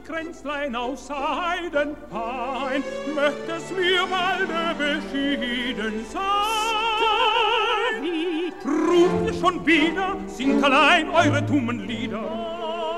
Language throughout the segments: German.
Kränzlein aus Seiden fein, möcht es mir balde beschieden sein. Ruft ihr schon wieder, singt allein eure dummen Lieder.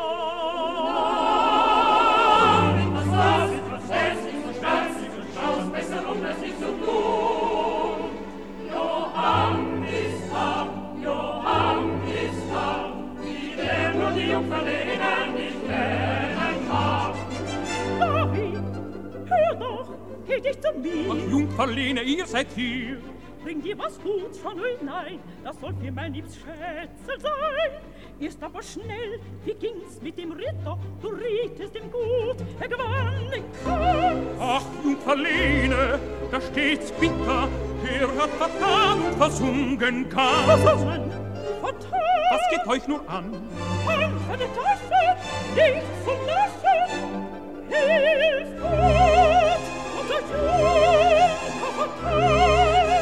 Geht dich zu mir. Ach, Jungferlene, ihr seid hier. Bring dir was Guts von hinein, das soll für mein liebs Schätzel sein. Erst aber schnell, wie ging's mit dem Ritter? Du rietest ihm gut, gewann den Kampf. Ach, Jungferlene, da steht's bitter, hat vertan und versungen kann. Versungen, vertan. Was geht euch nur an? Hand für die Tasche, nicht zum Naschen. Hilf gut, unser Jungfer vertan.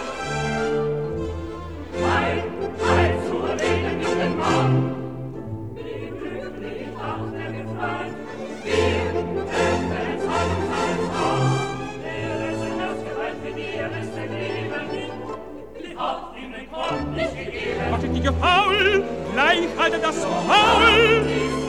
Heil zur Reden jungen Mann, wie glücklich hat gefreut, wir öffnen Zeit und Zeit an. Der ist ein Herzgewalt für dir, ist ein Leben, die hat ihm den Korn nicht gegeben. Wartet ihr faul, gleich haltet das Maul.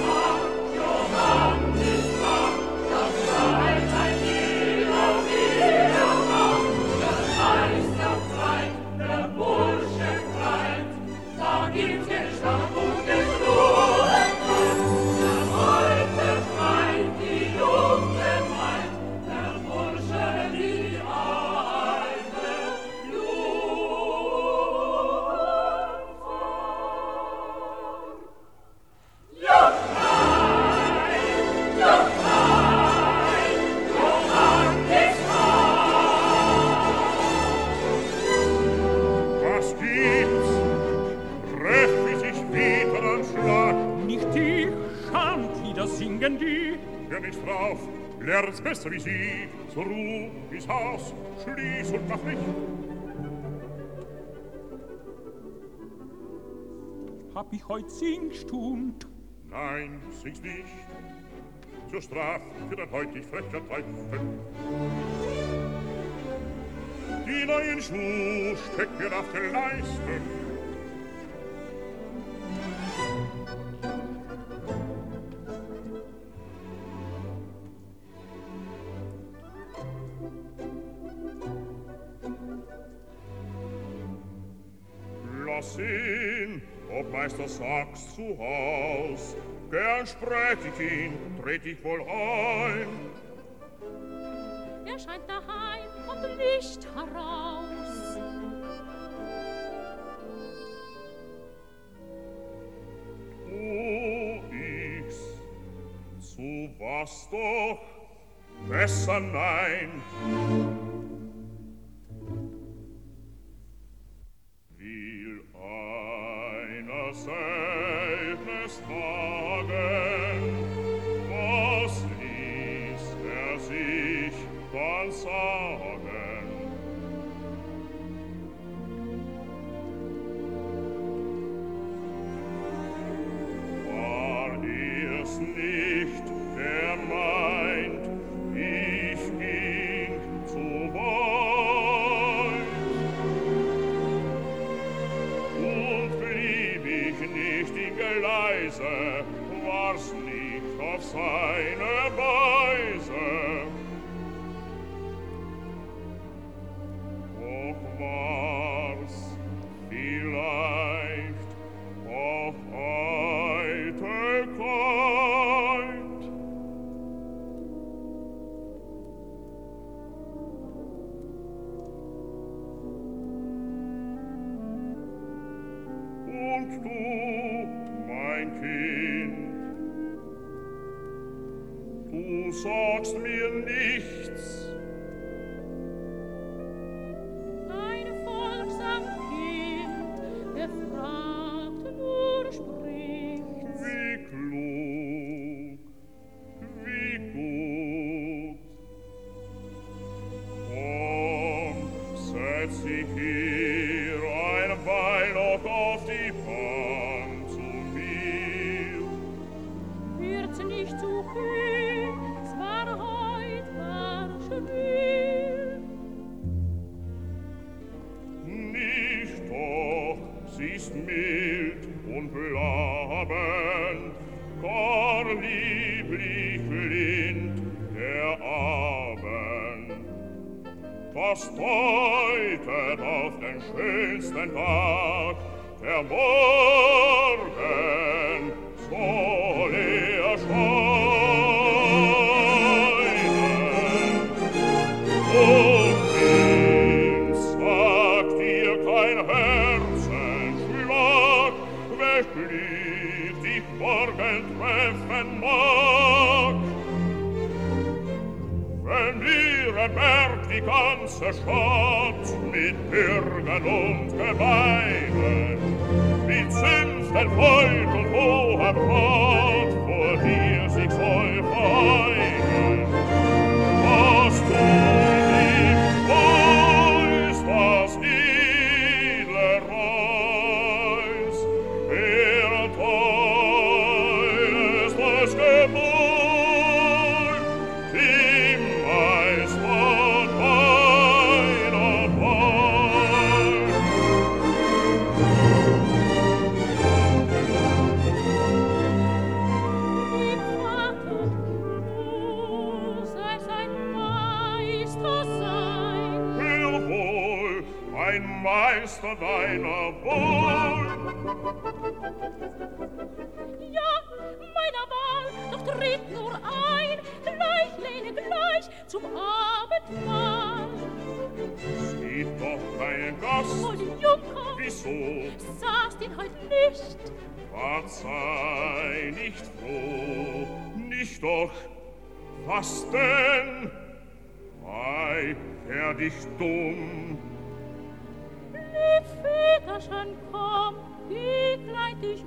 Lern's besser wie sie, zur Ruhe, ins Haus, schließ und mach nicht. Hab ich heut Singstund? Nein, sing's nicht. Zur Straf für dein heutig frecher Treffen. Die neuen Schuhe stecken auf den Leisten. Lass ihn, ob Meister Sachs zu Haus, gern sprech ich ihn, tret ich wohl ein. Er scheint daheim und nicht heraus. Tu ich's, zu was doch, besser nein. Seltnes Tagen, was ließ sich dann sagen? War dir's nicht, der meint, ich ging zu weit? Nicht im Geleise, war's nicht auf seine Weise. Doch war's vielleicht auf Eitelkeit. Und du, mein Kind, du sagst mir nichts. Ein folgsam Kind, der fragt, nur spricht. Wie klug, wie gut. Komm, setz dich hier ein Weil noch auf die Bahn zu mir. Wird's nicht zu viel? Abend, gar lieblich lind der Abend. Was deutet auf den schönsten Tag, der Morgen soll erscheinen. Und wem sagt dir kein Herzenschlag, welch Glück dich morgen treffen mag? Wenn wir im Berg die ganze Stadt mit Bürgern und Gemeinen, mit Zünften, Feut und hohem Rat vor dir sich soll vereinen, was du nicht weißt, das edle Reis, erteilest das Gebot, dem Meister deiner Wahl. Lieb Vater, du seist ein Meister sein. Hör wohl, ein Meister deiner Wohl. Ja, meiner Wahl, doch tritt nur ein, gleich lehne gleich zum Abendmahl. Sieht doch deinen Gast. O Junker, Wieso? sahst ihn heut nicht. Wart sei nicht froh, nicht doch. Was denn? Ei, werd ich dumm. Lieb Väterchen, komm, wie kleid dich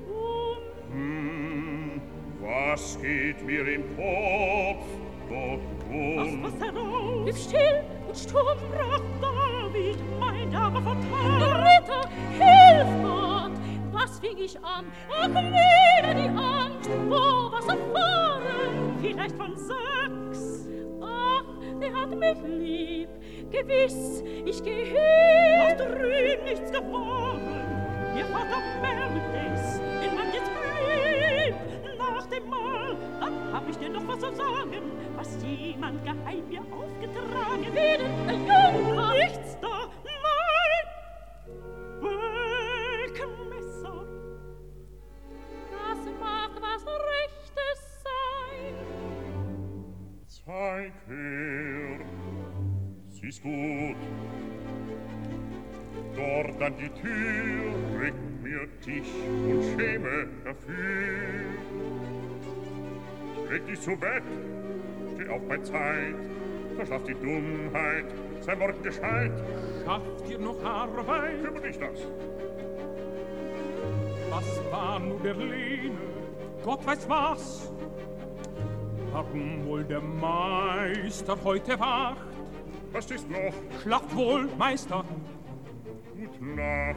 Was geht mir im Kopf doch Was heraus? Blieb still und stumm, Sprach David, mein Name vertraut. Ritter, hilf Gott! Was fing ich an? Ach, lehne die Angst, wo was erfahren? Vielleicht von Sachs. Ach, der hat mich lieb, gewiss, ich geh hin. Aus drüben nichts geworden. Ihr Vater merkt es, in man jetzt blieb. Nach dem Mahl, dann hab ich dir noch was zu sagen, was jemand geheim mir aufgetragen. Wen, Junker? Nichts da, nein! Böckmesser. Das mag was Rechtes sein. Zeig her, siehst gut. Dort an die Tür regt mir dich und schäme dafür. Leg dich zu Bett, steh auf bei Zeit, verschlaff die Dummheit, sei morgen gescheit. Schafft ihr noch Arbeit? Kümmere dich das. Was war nur der Lehne? Gott weiß was. Warum wohl der Meister heute wacht? Was ist noch? Schlaft wohl, Meister. Gut Nacht.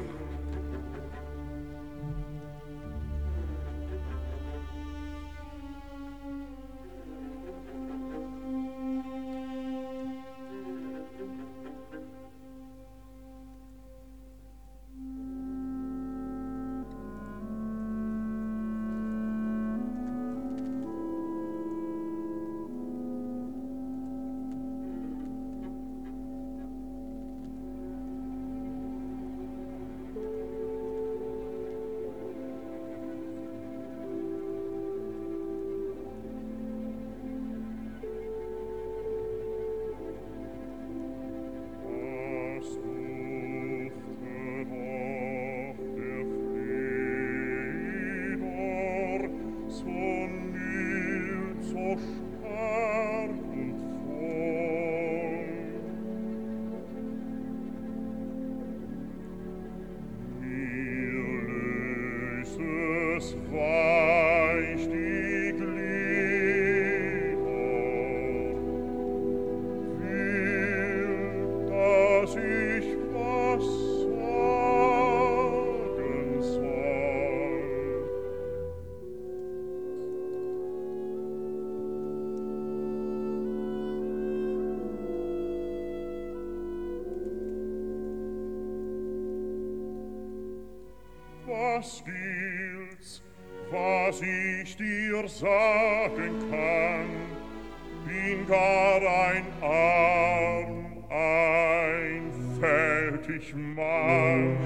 Was was ich dir sagen kann, bin gar ein arm, einfältig Mann.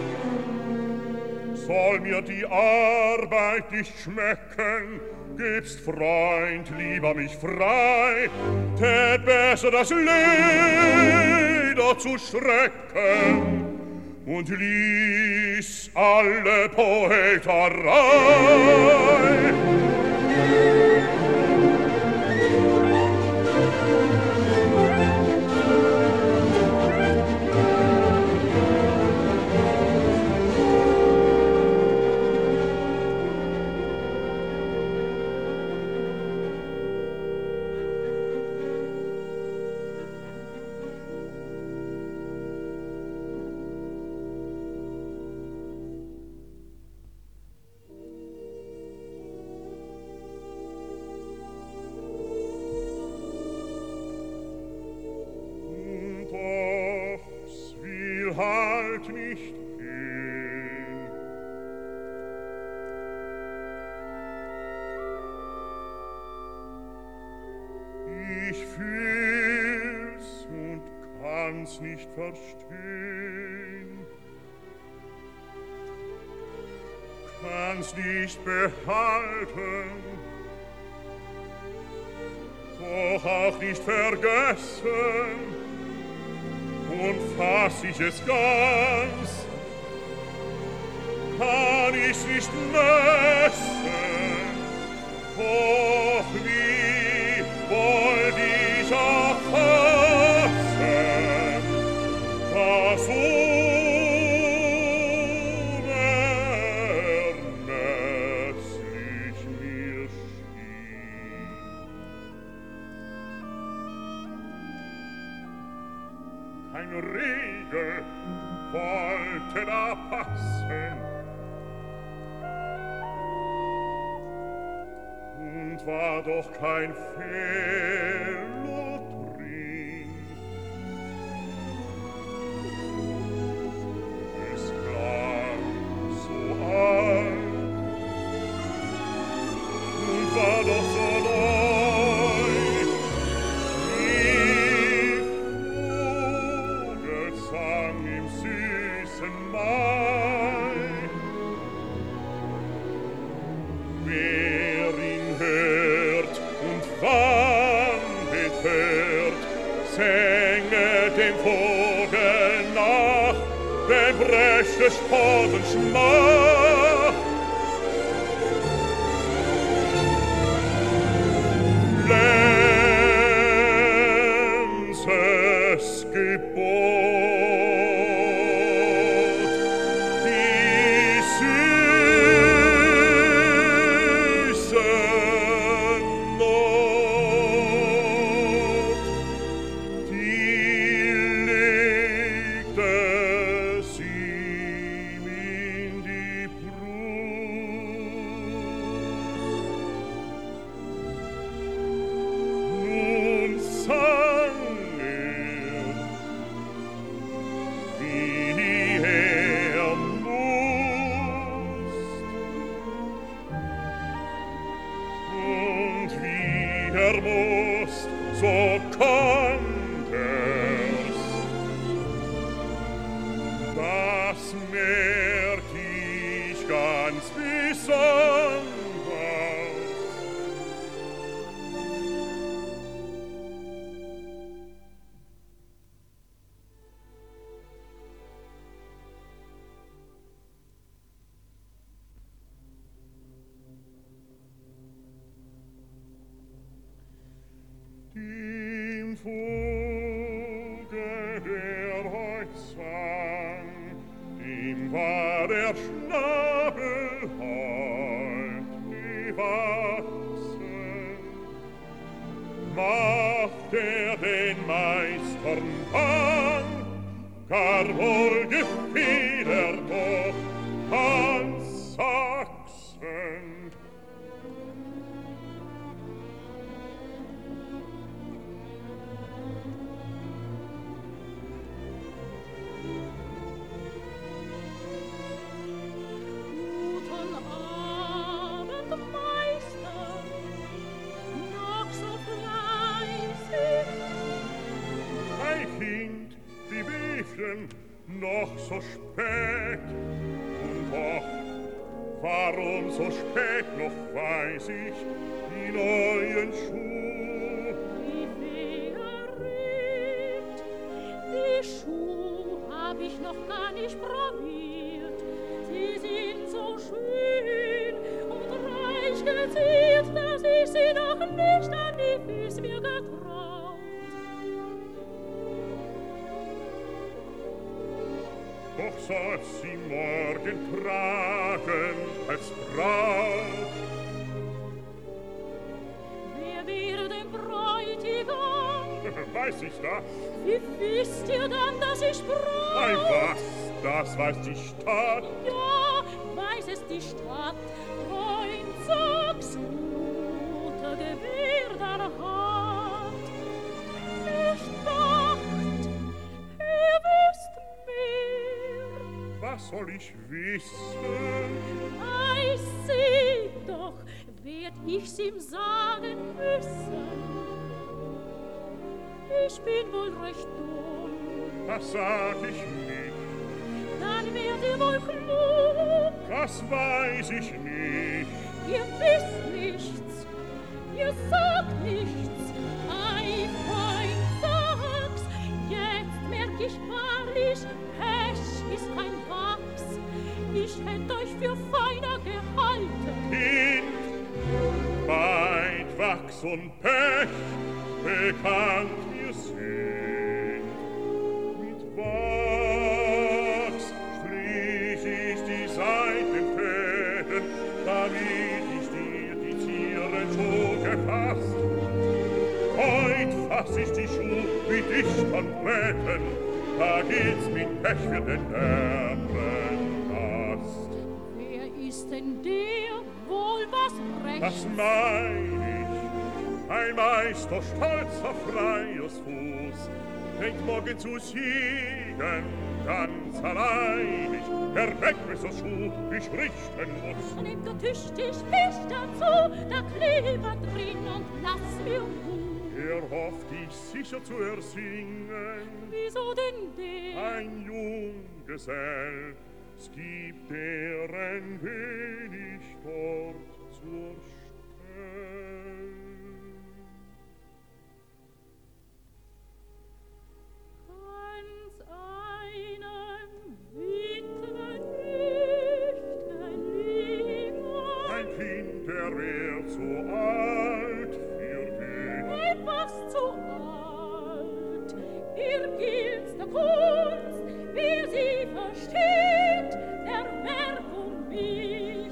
Soll mir die Arbeit nicht schmecken, gibst, Freund, lieber mich frei, tät besser das Leder zu schrecken und ließ alle Poeterei. Nicht verstehen, kann's nicht behalten, doch auch nicht vergessen, und fass ich es ganz, kann ich's nicht messen, doch wie wollt ich auch was unermesslich mir schien. Keine Regel wollte da passen und war doch kein Fehler drin. Und war doch so neu, wie Vogelsang im süßen Mai. Wer ihn hört und wann betört, sänge dem Vogel nach, wenn brächte Sporen Schmach. Lenzes Gebot, die süße Not, die legte sie in die Brust. Nun sang wie musst, so konnt er's. Das merkt ich ganz besonders. Dem Vogel, der heut sang, dem war der Schnabel heut gewachsen. Macht den Meistern bang, gar wohl gefiel doch Hans Sachsen. Guten Abend, noch so spät. Und doch, warum so spät noch weiß ich die neuen Schuhe? Wie verrückt, die Schuhe hab ich noch gar nicht probiert. Sie sind so schön und reich geziert, dass ich sie noch nicht an die Füße mir getraut. Doch soll sie morgen tragen als Braut. Wer wäre denn Bräutigam? Weiß ich das? Wie wisst ihr dann, dass ich Braut? Ei was, das weiß die Stadt. Ja, weiß es die Stadt. Freund, sag's Mutter, gewähr dann hat. Ich dacht, ihr wisst mehr. Was soll ich wissen? Ei, sieh doch, werd ich's ihm sagen müssen. Ich bin wohl recht dumm. Das sag ich nicht. Dann werd ihr wohl klug. Das weiß ich nicht. Ihr wisst nichts, ihr sagt nichts. Ei, Freund, sag's. Jetzt merk ich wahrlich, Pech ist kein Wachs. Ich hätt euch für feiner gehalten. Kind, weit Wachs und Pech bekannt wir sind. Mit Wachs strich ich die Seitenfäden, damit ich dir die Zieren so gefasst. Heut fass ich die Schuh mit dichtern Drähten, da geht's mit Pech für den Erbenast. Wer ist denn der, wohl was rechts? Das mein ich, ein Meister stolzer Freiers Fuß, denkt morgen zu siegen, ganz alleinig, der Wegwisserschuh ich richten muss. Nehmt du tüchtig Fisch dazu, da Kleber drin und lass mir Ruhe. Hofft ich sicher zu ersingen. Wieso denn der? Ein Junggesell, es gibt deren wenig dort zur Stell. Ganz einem Witwe nicht gelingen. Ein Kind, der wär zu alt für dich. Etwas zu alt. Ihr gilt's der Kunst, wie sie versteht, der Werk mich.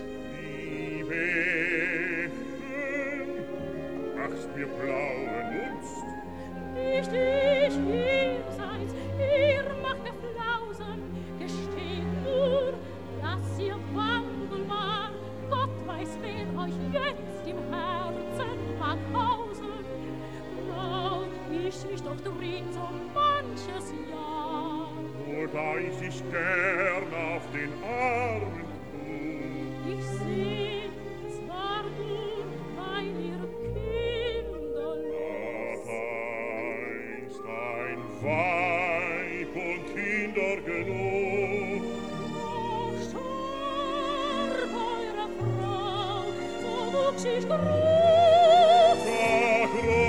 Liebe, machst mir blauen Dunst. Nicht ich, ihr seid's, ihr macht mir Flausen, gesteht nur, dass ihr Wandel war. Gott weiß, wer euch jetzt im Herzen mag hausen. Brauch ich mich doch drin so manches Jahr. Nur da ich dich gern auf den Arm trug. Ich seh zwar nur, weil ihr kinderlos. Einst ein Weib und Kinder genug. Doch starb eure Frau, so wuchs ich groß. Ach,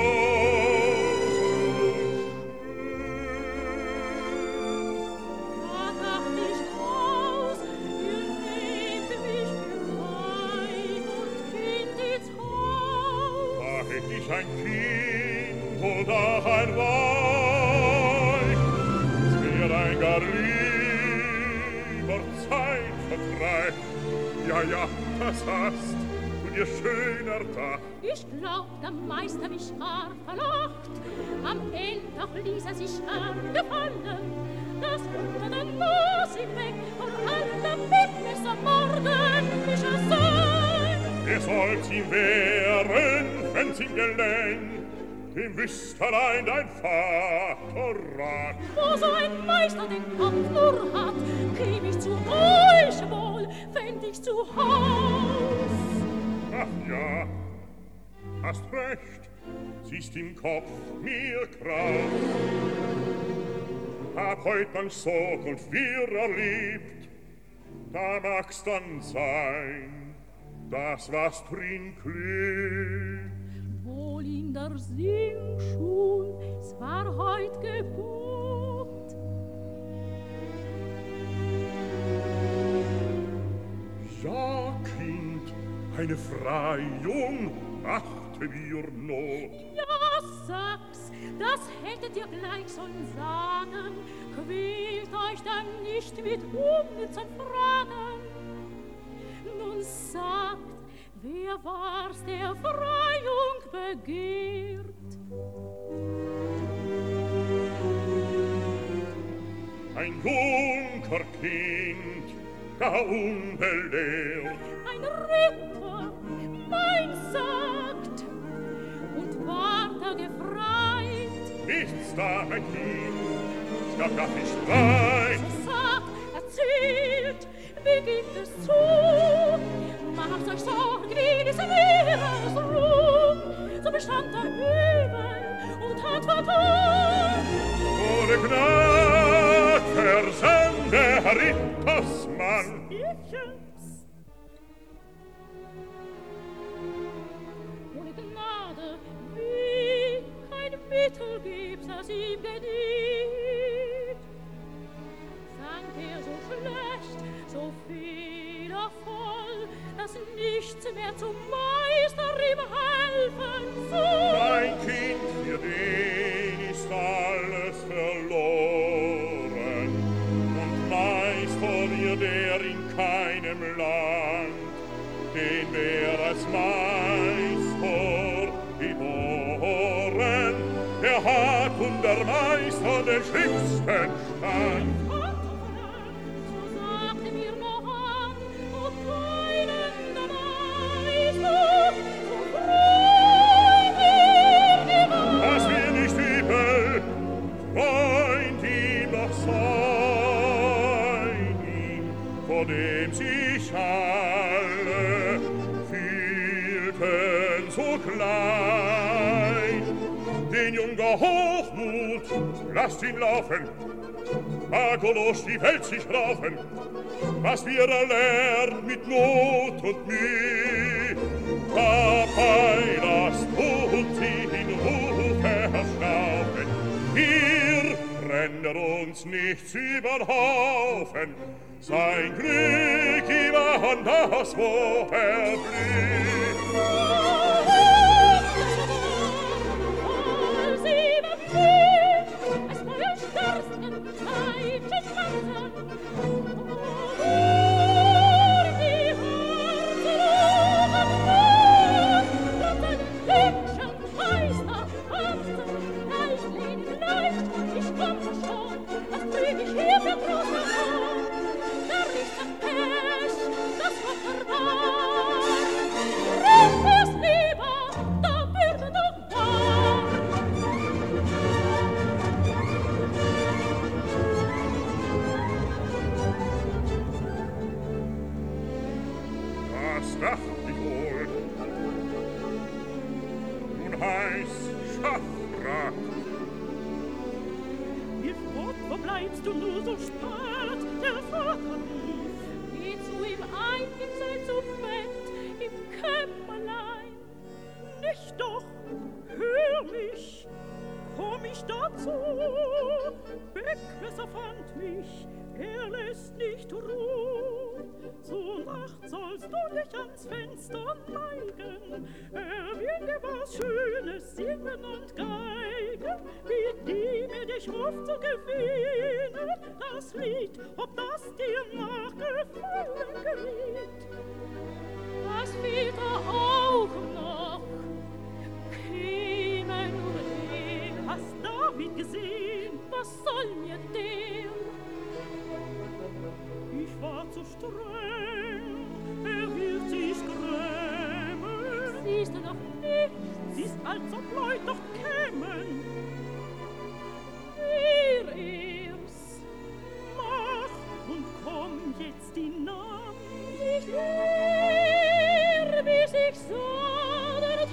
Da dacht ich aus, ihr nehmt mich für Weib und Kind ins Haus. da hätt ich ein Kind und auch ein Weib. Es wär ein gar lieber Zeitvertreib. Ja, ja, das hast du dir schöner Tag. Ich glaub, der Meister mich gar verlacht. Am Ende doch ließ sich gern gefallen. Das unter den Nase weg von allen Mitmesser morgen mich sein. Er soll's ihm wehren, wenn's ihm gelängt, dem wüsst allein dein Vater rat. Wo so ein Meister den Kampf nur hat, käm ich zu euch wohl, fänd ich zu Haus. Ach ja, hast recht, siehst im Kopf mir kraus. hab heut manch Sog und wir erlebt, da mag's dann sein, das was drin klebt. Wohl in der Singschul, es war heut Gebot. Ja, Kind, eine Freiung machte mir Not. Ja, sag's, das hättet ihr gleich sollen sagen. Quält euch dann nicht mit unnützen Fragen. Nun sagt, wer war's, der Freiung begehrt? Ein Junker Kind, gar unbelehrt. Ein Ritter, mein sagt, und ward er gefreit. Nichts da, mein Kind, es gab gar nicht Streit. So sagt, erzählt, wie geht es zu? Macht euch Sorg, wie des Meeres Ruhm. So bestand er übel und hat vertan. Ohne Gnade versann der Rittersmann. Irrchens. Ohne Gnade, wie kein Mittel gibt's, das ihm gedient. Sank er so schlecht, so fehlervoll, dass nichts mehr zum Meister ihm helfen soll. Mein Kind, für den ist alles verloren. Und Meister wird er in keinem Land, den wär als Meister geboren. Der hat und der Meister den schlimmsten Stand. So sagte mir noch an, ob keinen der Meister so freut ihr die Wahl. Was wir nicht übel, Freund ihm noch sein ihm, vor dem sich alle fühlten so klein. Den Junger Hochmut, lasst ihn laufen, makellos die Welt sich raufen, was wir erlernt mit Not und Mühe. Dabei lasst uns in Ruhe verstauben, wir rennen uns nichts über Haufen, sein Glück immer an das, wo blüht. Das dacht ich wohl. Nun heiß Schaffrat. Ihr Gott, wo bleibst du nur so spät? Der Vater rief. Geh zu ihm ein, ihm sei zu Bett, im Kämmerlein. Nicht doch, hör mich, komm ich dazu. Beckmesser fand mich, lässt nicht ruhen. Zur Nacht sollst du dich ans Fenster neigen. Will dir was Schönes singen und geigen, wie die mir dich ruft zu gewinnen. Das Lied, ob das dir nachgefallen geriet. Was fehlt da auch noch? Käme nur der. Hast David gesehen? Was soll mir der? Ich war zu streng, wird sich grämen. Siehst du noch nichts? Siehst, als ob Leut doch kämen. Er's. Mach und komm jetzt hinan. Ich lehr, wie sich sah der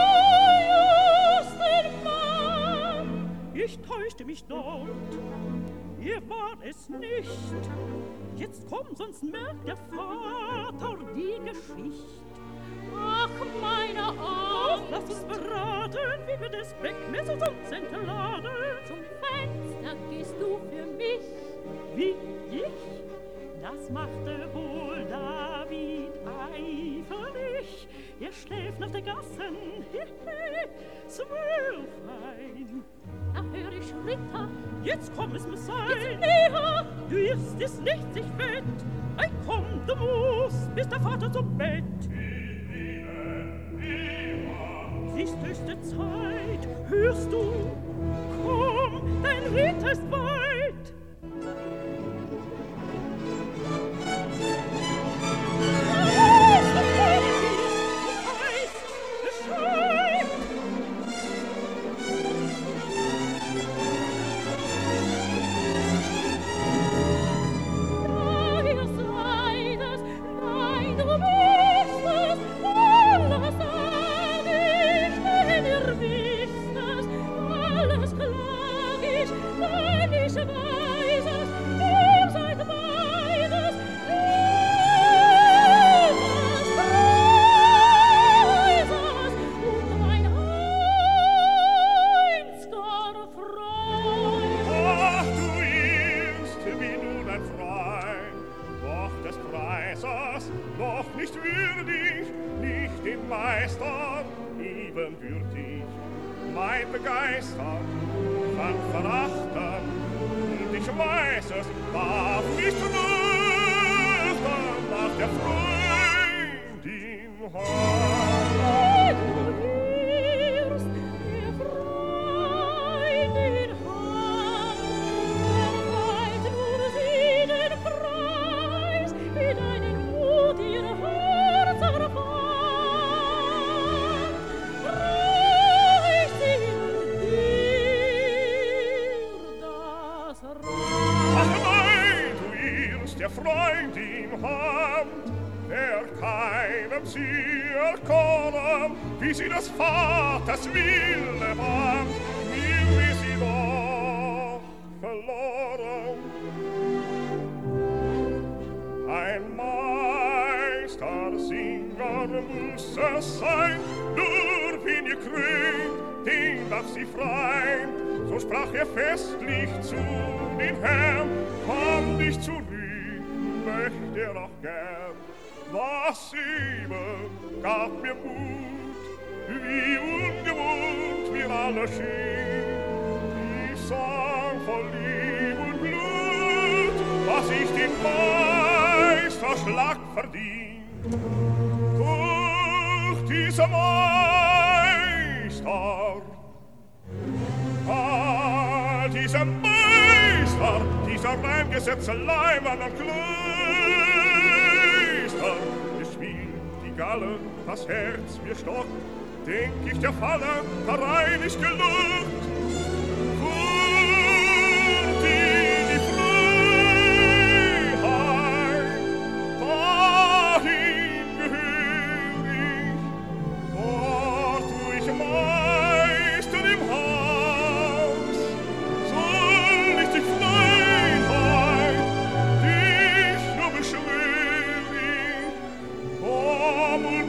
teuerste Mann. Ich täuschte mich dort, er war es nicht. Jetzt komm, sonst merkt der Vater die Geschichte. Ach, meine Arme! Lass uns beraten, wie wir des Beckmessers uns entladen. Zum Fenster gehst du für mich. Wie ich? Das machte wohl David eiferlich. Er schläft nach der Gassen, so fein. Da hör ich Schritte. Jetzt komm, es muss sein. Jetzt näher. Du irrst, es nicht sich fett. Ei, komm, du musst, bis der Vater zum Bett. Ist höchste Zeit, hörst du? Komm, dein Ritt ist weit. Das Herz mir stockt, denk ich der Falle herein ist geluckt. Furt in die Freiheit, dahin gehör ich, dort wo ich Meister im Haus, soll ich die Freiheit, dich nur beschwör ich, komm und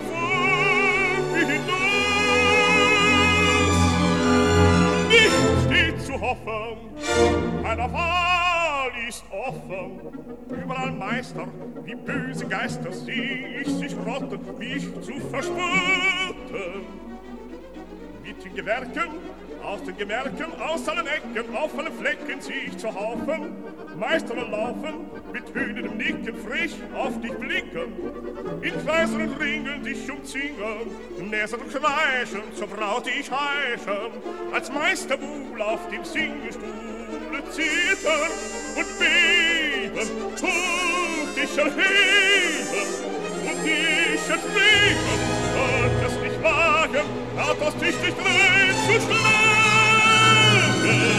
hoffen, meiner Wahl ist offen. Überall Meister, wie böse Geister seh ich sich rotten, mich zu verspütten. Mit den Gewerken, aus den Gemerken, aus allen Ecken, auf allen Flecken zieh ich zu Haufen. Meister laufen, mit höhnendem Nicken frisch auf dich blicken. In Kreisen und Ringen dich umzingen, Näsen und Kreischen zur Braut ich heischen. Als Meister wohl auf dem Singestuhle zittern und beben, hoch dich erheben und dich ertrinken. Sollt es nicht wagen, hat aus dich dich drin zu schlagen.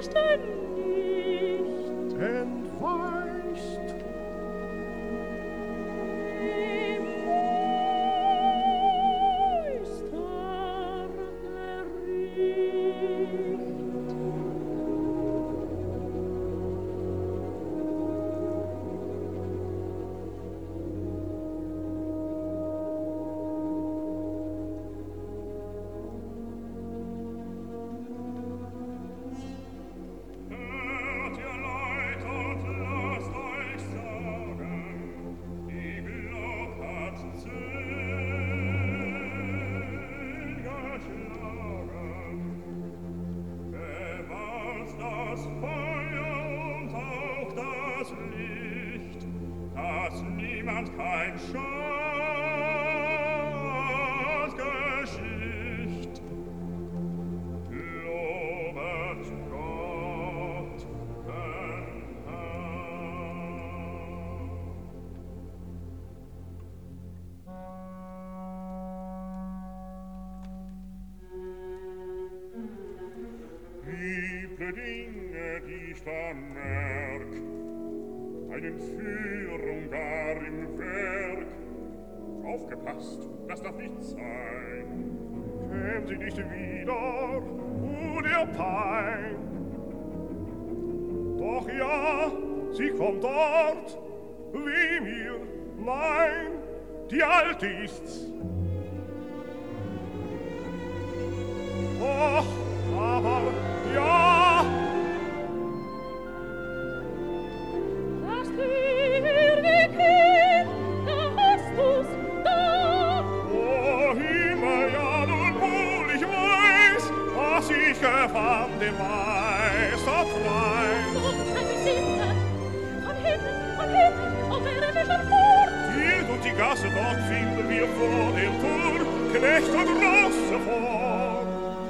denn nicht entweicht. Im kein Schatzgeschicht. Lobet Gott, den Herrn. Üble Dinge, die ich vermerk, eine Führung gar im Werk. Aufgepasst, das darf nicht sein. Käm sie nicht wieder, der Pein. Doch ja, sie kommt dort, wie mir, nein, die Alte ist's. Doch, aber ja, ich gefahren dem Meister frei. Doch keine Sinne, von hinten, auch wären wir schon fort. Hier und die Gasse, dort finden wir vor dem Tor Knecht und Rosse vor.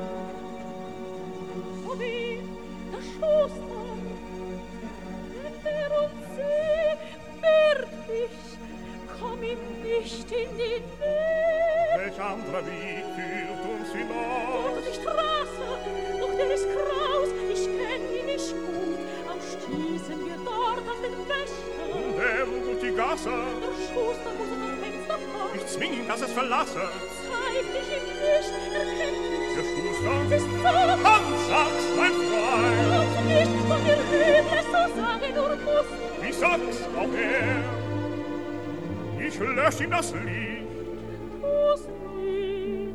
Oh weh, der Schuster, wenn der uns sieht, wird ich, komm ihm nicht in den Weg. Welch anderer Weg führt uns hinaus? Dort die Straße, doch der ist kraus, ich kenn ihn nicht gut, auch stießen wir dort auf den Wächter. Und der durch die Gasse, Der Schuster muss am Fenster fort. ich zwing ihn, dass es verlasse. Zeig dich ihm nicht, erkennt mich. Der Schuster, Es ist so, Hans, sag's, mein Freund. glaubst du nicht, von dir Übles so sage nur musst. Wie sagt's auch er? Ich lösch ihm das Licht. Tu's nicht.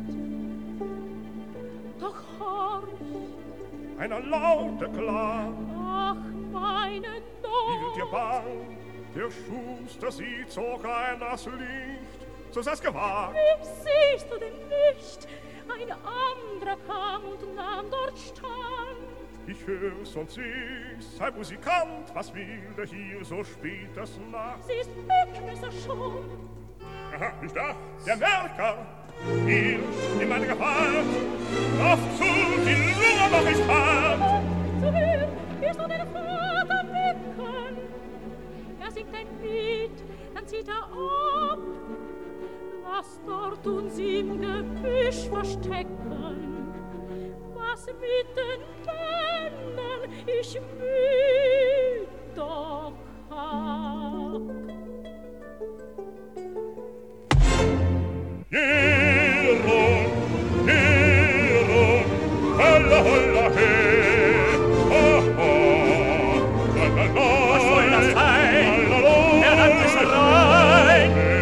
Doch horch, Einer laute Klang. ach meine Wie Not. wird dir bang? Der Schuster sieht so kein das Licht. So sei's gewagt. Wem siehst du denn nicht? Ein anderer kam und nahm dort Stand. Ich hör's und seh's, sei Musikant. Was will der hier so spät das Nacht? Sie ist weg, ist er schon. Aha, ich dachte, der Merker, hier in meine Gewalt. Lauf zu, die Lunge mach ich hart. Zu hören, wir soll den Vater wecken. Er singt ein Lied, dann zieht er ab. Lass dort uns im Gebüsch verstecken. Was mit den Männern ich müd doch hab. Hero, Hero, holla, holla, hey. Oh, oh, la, la, la. Was soll das sein? La, la, la. Der nannte Schrei.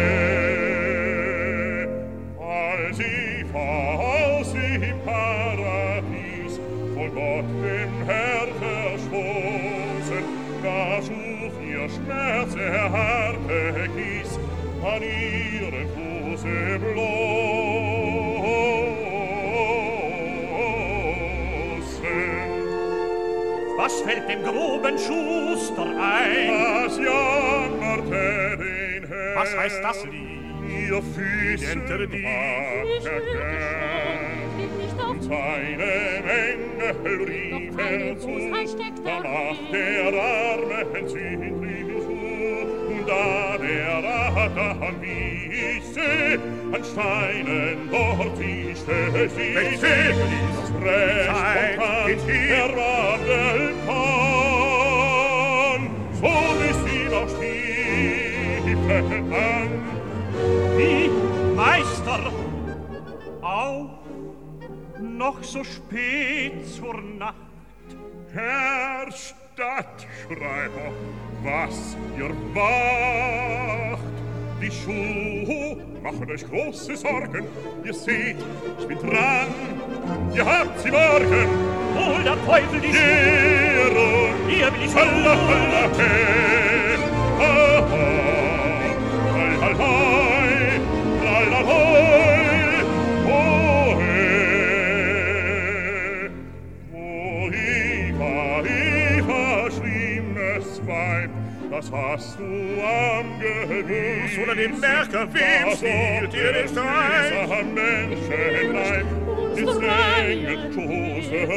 Als sie aus im Paradies von Gott dem Herr verstoßen, da schuf ihr Schmerz erharte Kies an ihren Fuße bloßen. Was fällt dem groben Schuster ein? Das jammerte den Herrn. Was heißt das Lied? Ihr Füßen Hinter die- Ich war hörte schon, bin nicht auf und seinem Engel rief Doch keine zu, Bosheit steckt da darin. macht der arme Zündling zu, und da der Adam, wie ich seh, an Steinen dort ich stehe sie. Recht fähig das Recht geht hin. Wandeln kann, so ist sie noch Stiefel an. Wie, Meister, auf, noch so spät zur Nacht. Herr Stadtschreiber, was ihr wacht? Die Schuhe machen euch große Sorgen. Ihr seht, ich bin dran, ihr habt sie morgen. Hol der Teufel die Schuhe, hier will ich Halla, halla, hey, ha, ha, hei, hei, hei, la, la, hei, oh, hey. Oh, Eva, schlimmes Weib, das hast du am Gewiss. Oder den Merker, wem spielt ihr den Streich? Dieser Menschenleib ist enge Toser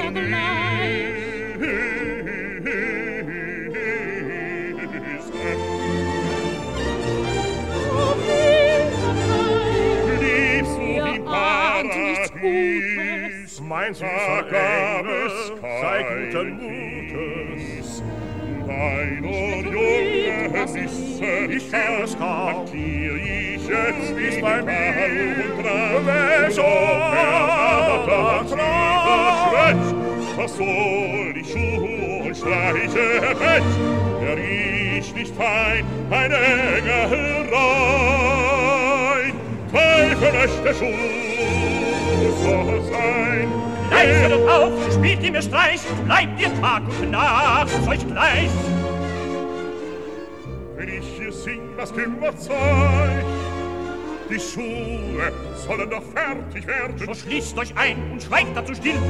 Liebst du im Paradies? Mein süßer Engel, sei guten Mutes. Deiner Junge Wisse, Ich will es kaum. Hier ich jetzt wie bei mir. und dran. Was soll die Schuhe und Streiche fetch? Der riecht nicht fein, ein Engel rein. Teufel möchte Schuhe so sein. Leise doch auf, spielt ihr mir Streich, bleibt ihr Tag und Nacht euch gleich. Wenn ich hier sing, was kümmert's euch? Die Schuhe sollen doch fertig werden. So schließt euch ein und schweigt dazu still.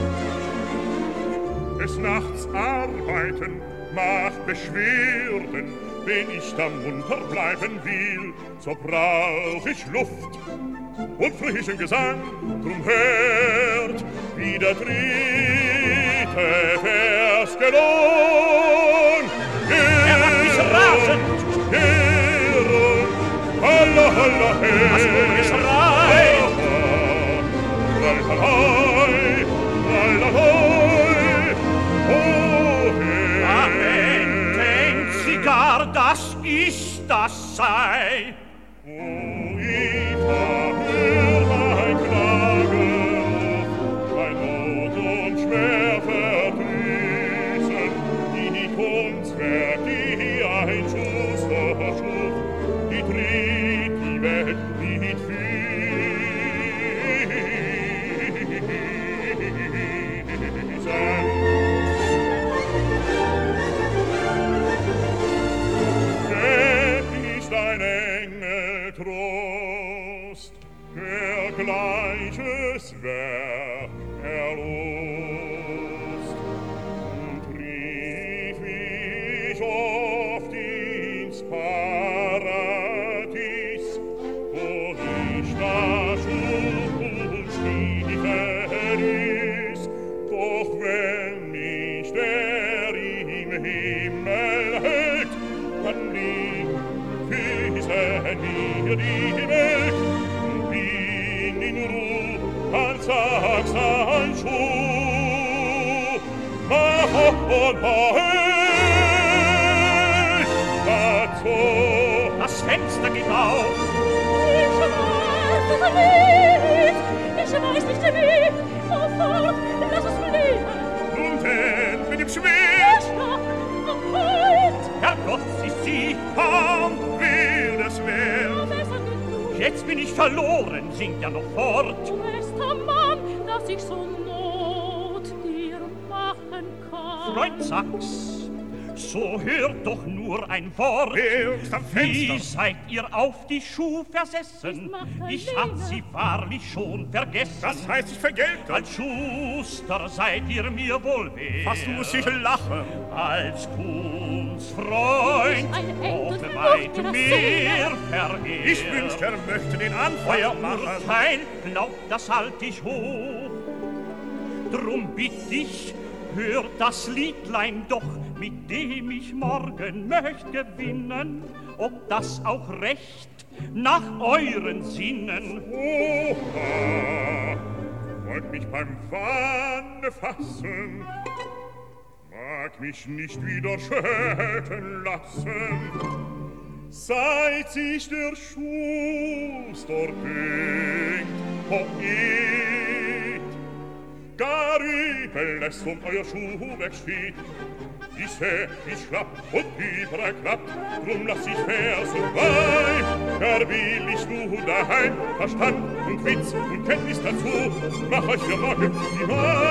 Des Nachts arbeiten macht Beschwerden. Wenn ich da munter bleiben will, so brauch ich Luft und frischen Gesang. Drum hört, wie der dritte Vers gelohnt. Er macht mich rasend. Herren, holla, holla, hey. Was nur Geschrei. Amen, denkt sie gar, dass ich das sei. O Eva, hör mein Klagen, mein Not und schwer verdrießen, die Kunstwerk, die ein Schuster schuf, die dreht die Welt nicht Füßen. Dein Engel Trost, der gleiches Werk erlost. Und rief ich oft ins Paradies, wo ich da schlug und Stiefel ist. Doch wenn mich der im Himmel hält, dann lieb mir die Welt und bin in Ruh als ein Schuh. Mach und hey, dazu. Das Fenster geht auf. Ich weiß nicht wie. Oh, fort, lass es fliehen. Nun denn mit dem Schwert. Herrgott, ist sie. Komm, will das Schwert. Jetzt bin ich verloren, singt ja noch fort. Du bester Mann, dass ich so Not dir machen kann. Freund Sachs, so hört doch nur ein Wort. Wer ist am Wie Fenster? seid ihr auf die Schuh versessen? Ich hab sie wahrlich schon vergessen. Das heißt, ich vergelte. Als Schuster seid ihr mir wohl wert. Fast muss ich lachen. Als Kunstfreund Ein Engel auch wird weit mir das mehr so verehrt. Ich wünschte, er möchte den Anfang Euer machen. Urteil, glaubt, das halt ich hoch. Drum bitt ich, hört das Liedlein doch, mit dem ich morgen möcht gewinnen, ob das auch recht nach euren Sinnen. Oha, wollt mich beim Wahne fassen, mag mich nicht wieder schäten lassen. Seit sich der Schuster denkt, Poet, gar übel es euer Schuhwerk steht. Die Sä ist schlapp und überklappt, drum lass ich Vers und Wein. Gar will ich nur daheim Verstand und Witz und Kenntnis dazu, mach euch für morgen die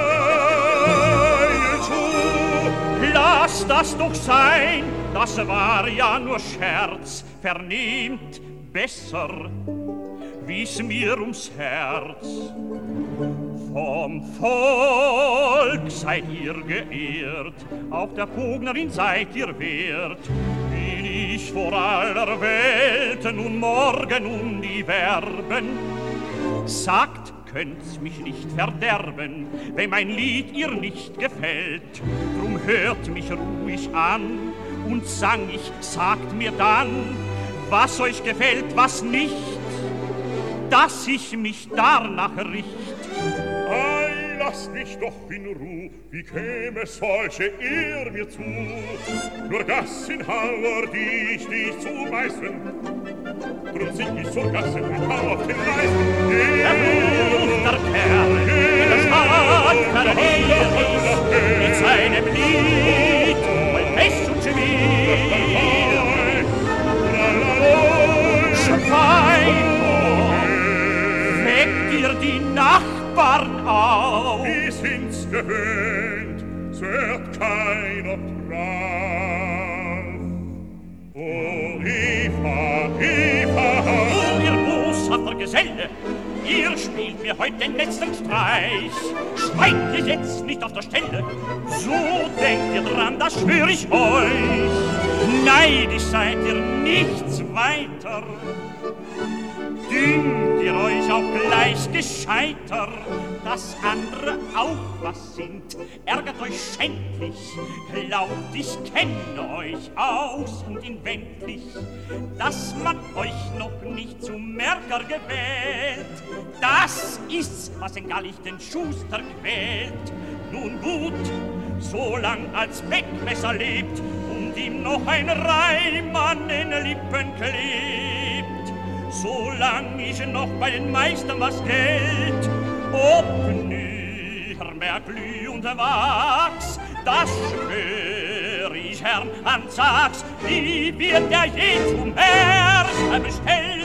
neuen Schuh. Lass das doch sein, das war ja nur Scherz. Vernehmt besser, wie's mir ums Herz. Vom Volk seid ihr geehrt, auch der Pognerin seid ihr wert. Will ich vor aller Welt nun morgen um die werben, sagt, könnt's mich nicht verderben, wenn mein Lied ihr nicht gefällt. Drum hört mich ruhig an und sang ich, sagt mir dann, was euch gefällt, was nicht, dass ich mich danach richt. Ei, lasst mich doch in Ruh, wie käme solche Ehr mir zu? Nur Gassenhauer, die ich dich zumeißen, drum sing ich zur Gasse und hau auf den Leisten. Der Kerl, das hat verliert mit seinem Lied, mein Pech und Schmier. Schwein, weckt ihr die Nachbarn auf? Wie sind's gewöhnt, so hört keiner drauf. Oh, Eva, Eva! Oh, ihr boshafter Geselle, ihr spielt mir heute den letzten Streich. Schweigt ihr jetzt nicht auf der Stelle, so denkt ihr dran, das schwör ich euch. Neidisch seid ihr nichts weiter, dünkt ihr euch auch gleich gescheiter, dass andere auch was sind, ärgert euch schändlich, glaubt, ich kenne euch aus- und inwendig, dass man euch noch nicht zum Merker gewählt, das ist's, was den gallichten Schuster quält. Nun gut, solang als Wegmesser lebt und ihm noch ein Reim an den Lippen klebt, solang ich noch bei den Meistern was Geld, ob mehr Glüh und Wachs, das schwör ich Herrn an Sachs, wie wird er je zum Herrscher bestellt?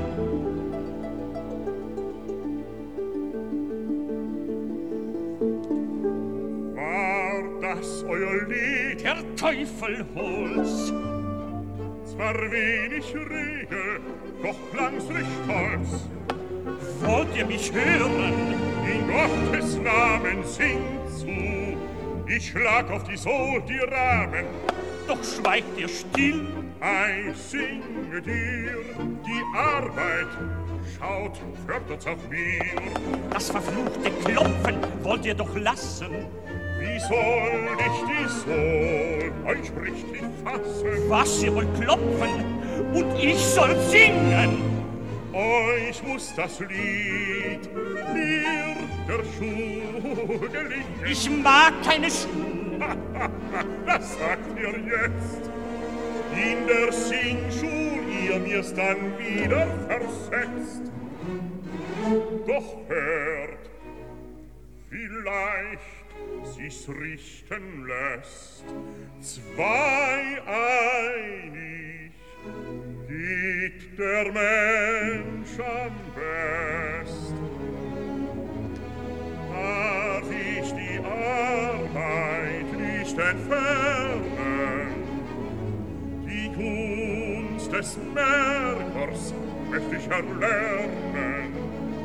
War das euer Lied? Der Teufel hol's. Zwar wenig Rede, doch klang's recht stolz. Wollt ihr mich hören? In Gottes Namen singt zu, ich schlag auf die Sohl die Rahmen. Doch schweigt ihr still. Ei, singe dir die Arbeit, schaut, fördert auch mir. Das verfluchte Klopfen wollt ihr doch lassen. Wie soll ich die Sohl euch richtig fassen? Was, ihr wollt klopfen und ich soll singen? Euch muss das Lied mir der Schuh gelingen. Ich mag keine Schuhe. Das sagt ihr jetzt. In der Singschul ihr mir's dann wieder versetzt. Doch hört, vielleicht sich's richten lässt. Zwei einig geht der Mensch am best. Darf ich die Arbeit nicht entfernen, die Kunst des Merkers möchte ich erlernen.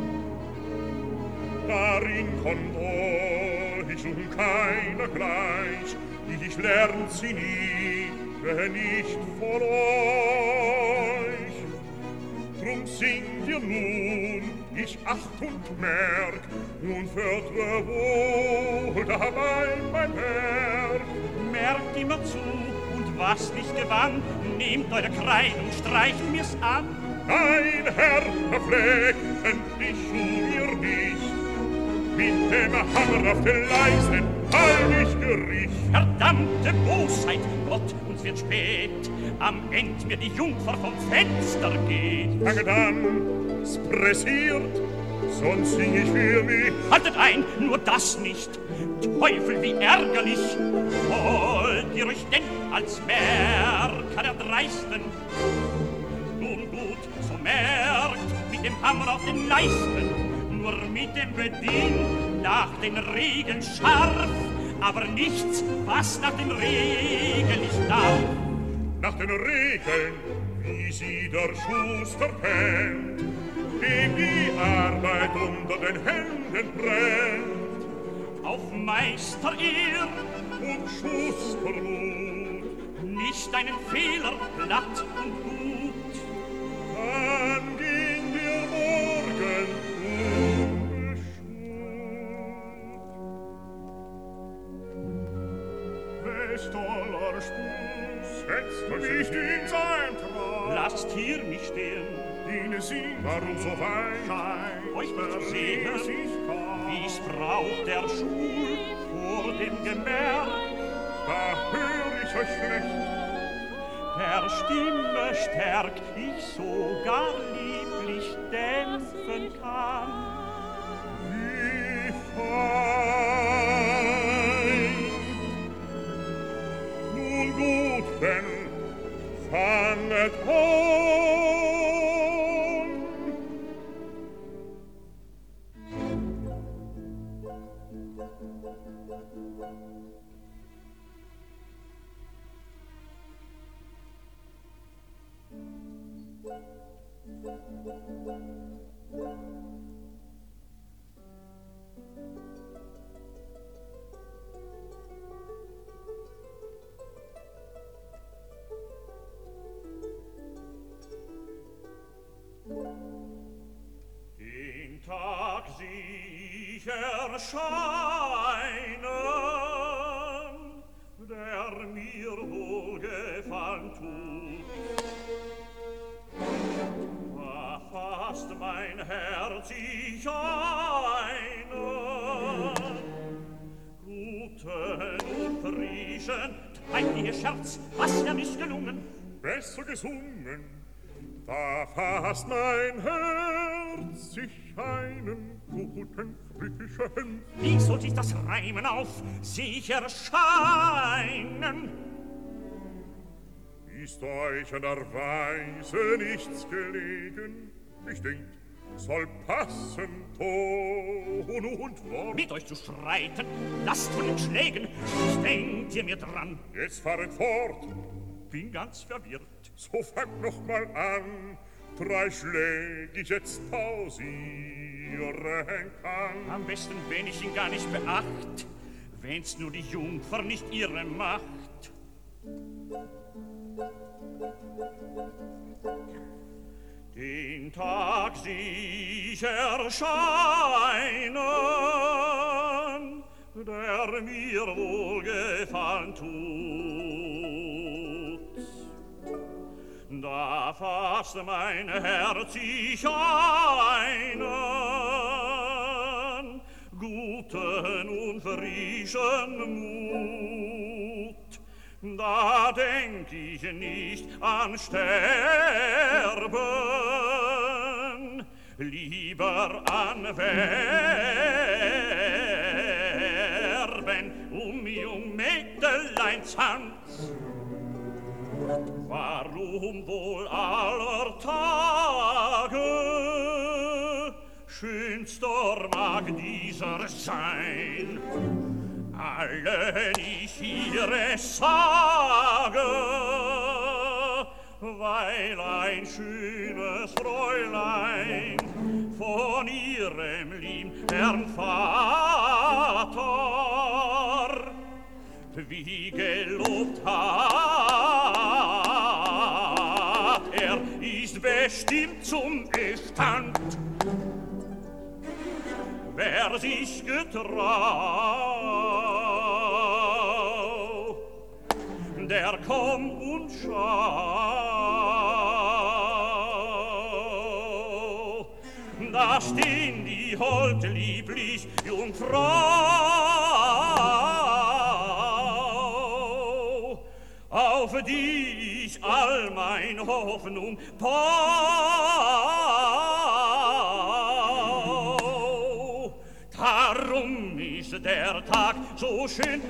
Darin kommt euch und keiner gleich, ich lernt sie nie, wenn nicht von euch. Drum singt ihr nun, ich acht und merk, und fördre wohl dabei mein Werk. Merkt immer zu, und was nicht gewann, nehmt eure Kreide und streicht mir's an. Nein, Herr, verpflegten die Schuh mir nicht. Mit dem Hammer auf den Leisten fall ich Gericht. Verdammte Bosheit, Gott, uns wird spät. Am End mir die Jungfer vom Fenster geht. Fanget an, es pressiert, sonst sing ich für mich. Haltet ein, nur das nicht. Teufel, wie ärgerlich. Wollt ihr euch denn als Merker erdreisten? Nun gut, so merkt mit dem Hammer auf den Leisten, nur mit dem Bedien nach den Regeln scharf, aber nichts, was nach den Regeln nicht darf. Nach den Regeln, wie sie der Schuster kennt, dem die Arbeit unter den Händen brennt. Auf Meister Ehr und Schustermut, nicht einen Fehler glatt und gut. Dann ging der Morgen unbeschmut. Westoller Spus, setzt nicht in sein Traum. Lasst hier mich stehen. Diene sie, warum so fein? Euch zu sehen, wie's braucht der Schul vor dem Gemerk. Da hör ich euch schlecht. Der Stimme stärk ich sogar lieblich dämpfen kann. Wie fein. Nun gut, Ben, fanget an. Den Tag sieh ich erscheinen, der mir wohlgefallen tut. Da fasst mein Herz ich einen, guten und frischen, treibt ihr Scherz, was ja nicht gelungen. Besser gesungen, da fasst mein Herz sich einen guten, frischen. Wie sollt ich das reimen auf sich erscheinen? Ist euch an der Weise nichts gelegen? Ich denk, soll passen Ton und Wort. Mit euch zu streiten, lasst von den Schlägen, was denkt ihr mir dran? Jetzt fahret fort. Bin ganz verwirrt. So fangt noch mal an, 3 Schläg ich jetzt pausieren kann. Am besten, wenn ich ihn gar nicht beacht, wenn's nur die Jungfer nicht ihre macht. Den Tag sieh ich erscheinen, der mir wohlgefallen tut. Da fasst mein Herz ich einen guten und frischen Mut. Da denk ich nicht an Sterben, lieber an Werben Jungmägdeleins Hand. Warum wohl aller Tage schönster mag dieser sein? Allen ich ihr es sage, weil ein schönes Fräulein von ihrem lieben Herrn Vater wie gelobt hat, er ist bestimmt zum Bestand. Wer sich getraut, der komm und schau. da stehn die holde lieblich Jungfrau, auf die ich all mein Hoffnung bau. Darum ist der Tag so schön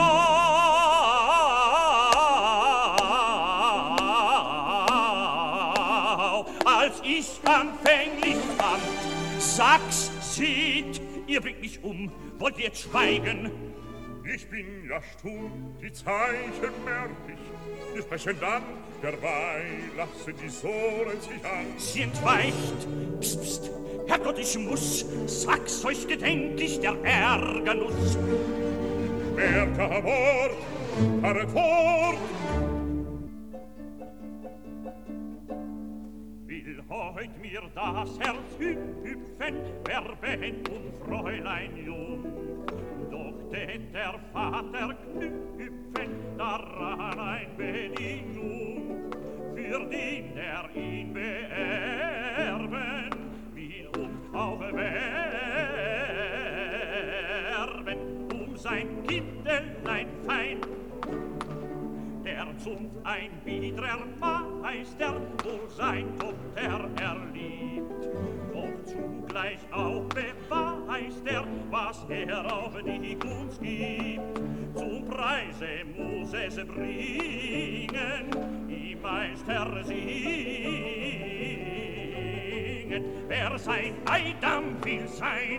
blau, als ich anfänglich fand. Sag's, seht, ihr bringt mich um, wollt ihr jetzt schweigen? Ich bin ja stumm, die Zeichen merk ich. Wir sprechen dann, derweil lassen die Sohlen sich an. Sie entweicht, pst, pst, Herrgott, ich muss, sag's euch gedenklich der Ärgernuss. Wer kein Wort, fahret fort. Will heut mir das Herz hüpfen, werben und Fräulein jung. Doch tät der Vater knüpfen daran ein Bedingung, für den ihn beerben will und auch werben, sein Kindelein fein. Der Zunft ein biedrer Meister, wohl sein Tochter erliebt, doch zugleich auch beweist was auf die Kunst gibt. Zum Preise muss es bringen, die Meister singen, wer sein Eidam will sein.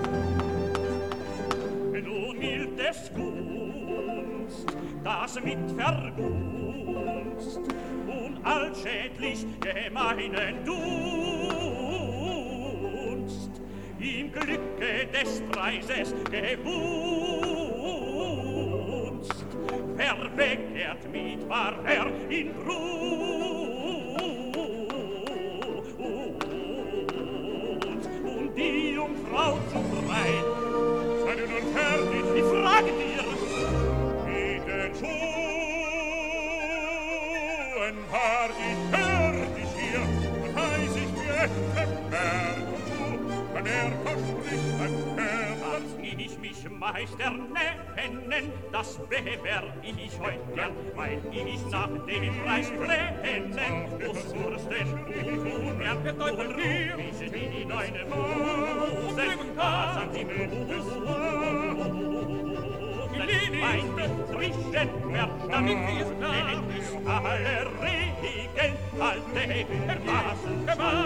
Nun gilt es Gunst, das mit Vergunst und allschädlich gemeinen Dunst im Glücke des Preises gebunst. Wer begehrt mit Barber in Brunst und die Jungfrau zu frei. Seid ihr nun fertig? Ich frage dir, mit den Schuhen war ich fertig hier, und heiß ich mir Merk und Schuh, wenn verspricht ein Herr. als ich mich Meister nennen, das bewer ich heut gern, weil ich nach dem Preis brennen, muss Fürsten ungern, und ruf ich in eine Mose, das an die mein frischen Verstand, den ich alle Regeln halte, Maßen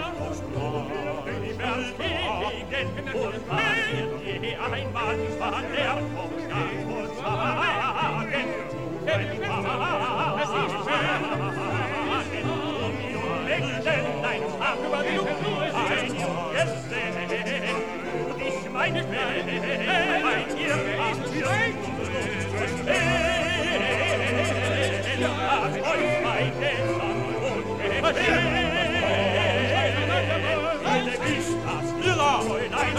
überlegen, und passiert je einmal, wann der Kopfstand wohl sagen, es ist Wagen, und Lächeln dein Hand, ein junges Sehen, ich meine bei dir hast du lasst euch meine Hand und Gefälle, ist das Fräulein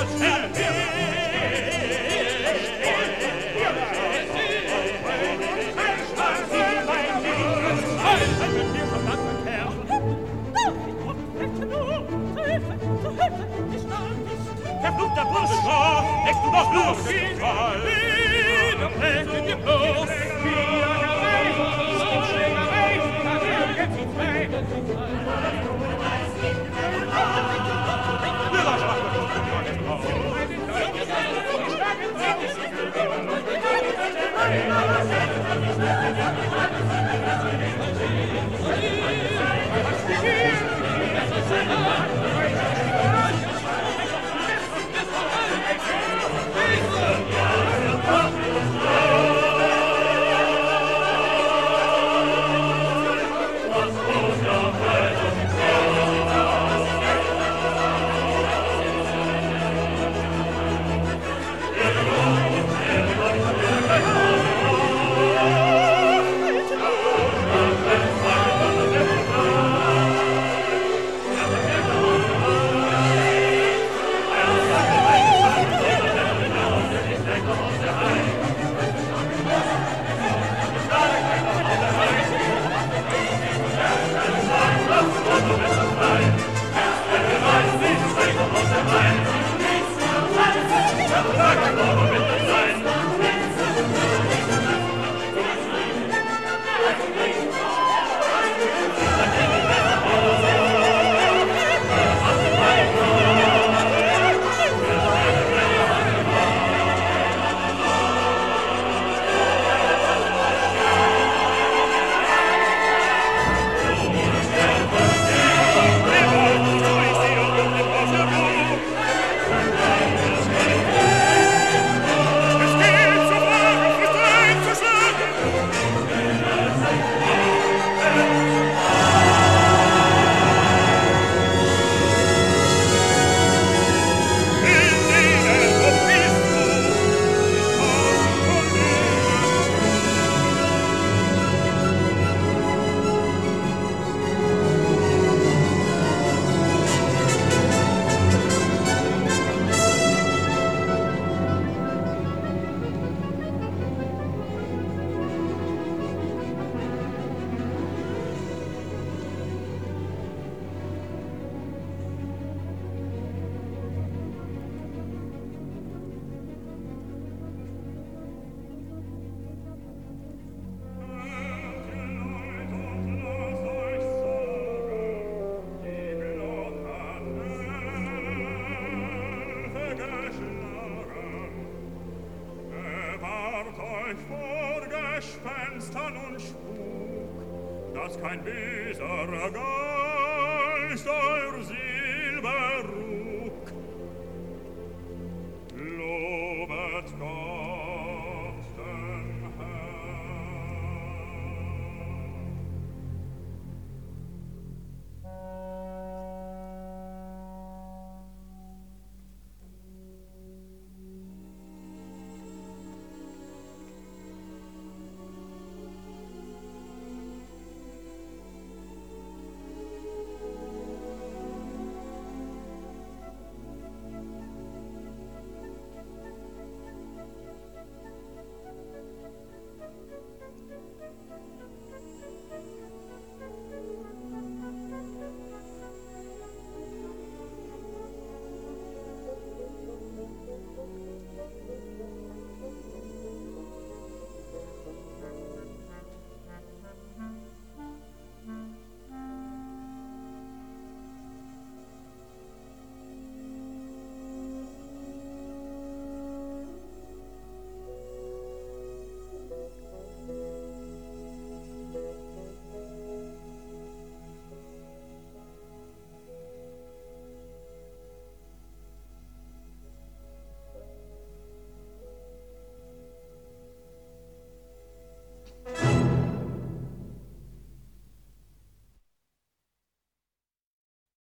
Verfluchter Bursche, lässt du doch los! Wieder brechen wir los! Wir Schall und Spuk, dass kein böser Geist euer Silberruck. Lobet Gott,